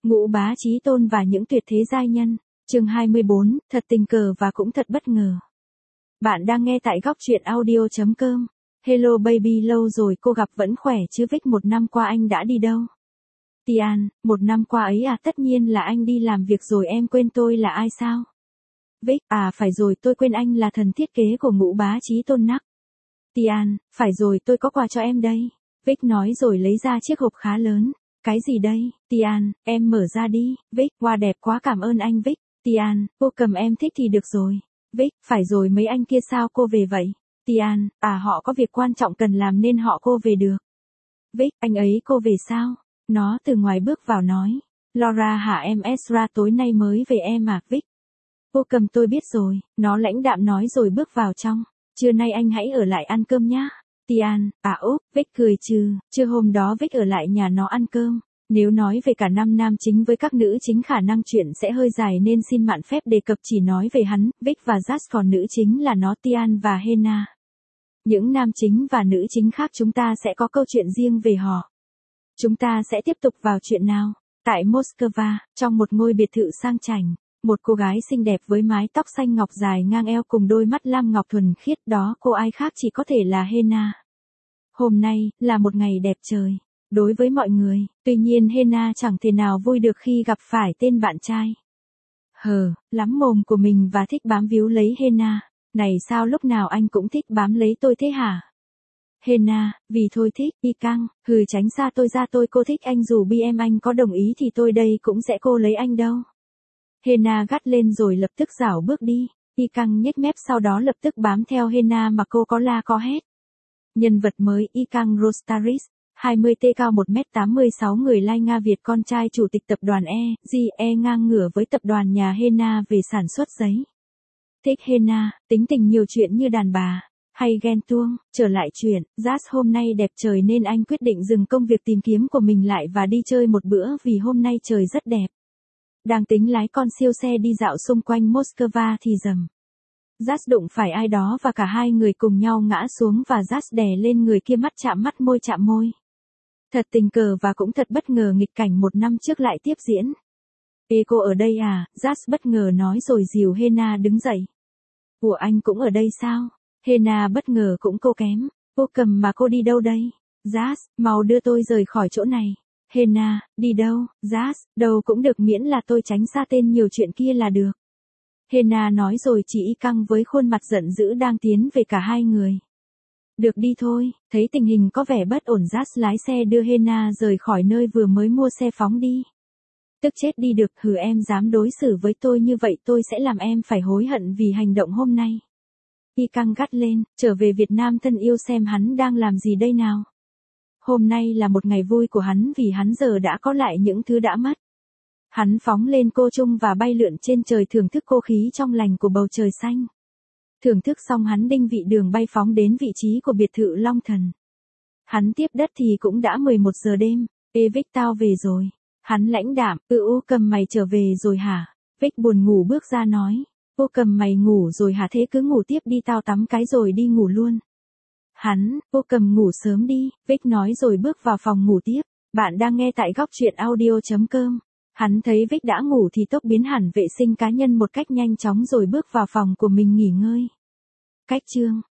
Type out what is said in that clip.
Ngũ Bá Chí Tôn và những tuyệt thế giai nhân. Chương 24, thật tình cờ và cũng thật bất ngờ. Bạn đang nghe tại góc truyện audio.com. Hello baby, lâu rồi cô gặp vẫn khỏe chứ Vic, một năm qua anh đã đi đâu? Tian, một năm qua ấy à, tất nhiên là anh đi làm việc rồi, em quên tôi là ai sao? Vic, à phải rồi, tôi quên anh là thần thiết kế của Ngũ Bá Chí Tôn nắc. Tian, phải rồi, tôi có quà cho em đây. Vic nói rồi lấy ra chiếc hộp khá lớn. Cái gì đây? Tian, em mở ra đi. Vic, wow đẹp quá, cảm ơn anh Vic. Tian, cô cầm, em thích thì được rồi. Vic, phải rồi, mấy anh kia sao cô về vậy? Tian, à họ có việc quan trọng cần làm nên họ cô về được. Vic, anh ấy cô về sao? Nó từ ngoài bước vào nói. Laura hả em, Ezra tối nay mới về em à? Vic. Cô cầm, tôi biết rồi. Nó lãnh đạm nói rồi bước vào trong. Trưa nay anh hãy ở lại ăn cơm nhá. Tian, à úp, Vic cười trừ. Trưa hôm đó Vic ở lại nhà nó ăn cơm. Nếu nói về cả năm nam chính với các nữ chính khả năng chuyện sẽ hơi dài nên xin mạn phép đề cập chỉ nói về hắn, Vic và Jas, còn nữ chính là nó Tian và Hena. Những nam chính và nữ chính khác chúng ta sẽ có câu chuyện riêng về họ. Chúng ta sẽ tiếp tục vào chuyện nào. Tại Moscow, trong một ngôi biệt thự sang chảnh, một cô gái xinh đẹp với mái tóc xanh ngọc dài ngang eo cùng đôi mắt lam ngọc thuần khiết, đó cô ai khác chỉ có thể là Hena. Hôm nay là một ngày đẹp trời đối với mọi người, tuy nhiên Hena chẳng thể nào vui được khi gặp phải tên bạn trai lắm mồm của mình và thích bám víu lấy Hena. Này sao lúc nào anh cũng thích bám lấy tôi thế hả? Hena, vì thôi thích, y căng, tránh xa tôi ra, cô thích anh dù BM anh có đồng ý thì tôi đây cũng sẽ cô lấy anh đâu. Hena gắt lên rồi lập tức rảo bước đi, y căng nhếch mép sau đó lập tức bám theo Hena mà cô có la có hét. Nhân vật mới y căng Rostaris, 20T, cao 1m86, người Lai Nga Việt, con trai chủ tịch tập đoàn GE, ngang ngửa với tập đoàn nhà Hena về sản xuất giấy. Thích Hena, tính tình nhiều chuyện như đàn bà, hay ghen tuông. Trở lại chuyện, Jas hôm nay đẹp trời nên anh quyết định dừng công việc tìm kiếm của mình lại và đi chơi một bữa vì hôm nay trời rất đẹp. Đang tính lái con siêu xe đi dạo xung quanh Moscow thì rầm. Jas đụng phải ai đó và cả hai người cùng nhau ngã xuống và Jas đè lên người kia, mắt chạm môi. Thật tình cờ và cũng thật bất ngờ, nghịch cảnh một năm trước lại tiếp diễn. Ê cô ở đây à? Jas bất ngờ nói rồi dìu Hena đứng dậy. Ủa anh cũng ở đây sao? Hena bất ngờ cũng cô kém. Cô cầm, mà cô đi đâu đây? Jas, mau đưa tôi rời khỏi chỗ này. Hena, đi đâu? Jas, đâu cũng được miễn là tôi tránh xa tên nhiều chuyện kia là được. Hena nói rồi chỉ y căng với khuôn mặt giận dữ đang tiến về cả hai người. Được đi thôi, thấy tình hình có vẻ bất ổn, Jas lái xe đưa Hena rời khỏi nơi vừa mới mua xe phóng đi. Tức chết đi được, em dám đối xử với tôi như vậy tôi sẽ làm em phải hối hận vì hành động hôm nay. Y căng gắt lên, trở về Việt Nam thân yêu xem hắn đang làm gì đây nào. Hôm nay là một ngày vui của hắn vì hắn giờ đã có lại những thứ đã mất. Hắn phóng lên cô trung và bay lượn trên trời thưởng thức cô khí trong lành của bầu trời xanh. Thưởng thức xong hắn đinh vị đường bay phóng đến vị trí của biệt thự Long Thần. Hắn tiếp đất thì cũng đã 11 giờ đêm. Ê Vic, tao về rồi. Hắn lãnh đạm, cầm mày trở về rồi hả? Vic buồn ngủ bước ra nói. Cô cầm, mày ngủ rồi hả? Thế cứ ngủ tiếp đi, tao tắm cái rồi đi ngủ luôn. Hắn, cô cầm ngủ sớm đi, Vic nói rồi bước vào phòng ngủ tiếp. Bạn đang nghe tại góc truyện audio.com. Hắn thấy Vic đã ngủ thì tốc biến hẳn vệ sinh cá nhân một cách nhanh chóng rồi bước vào phòng của mình nghỉ ngơi. Cách chương.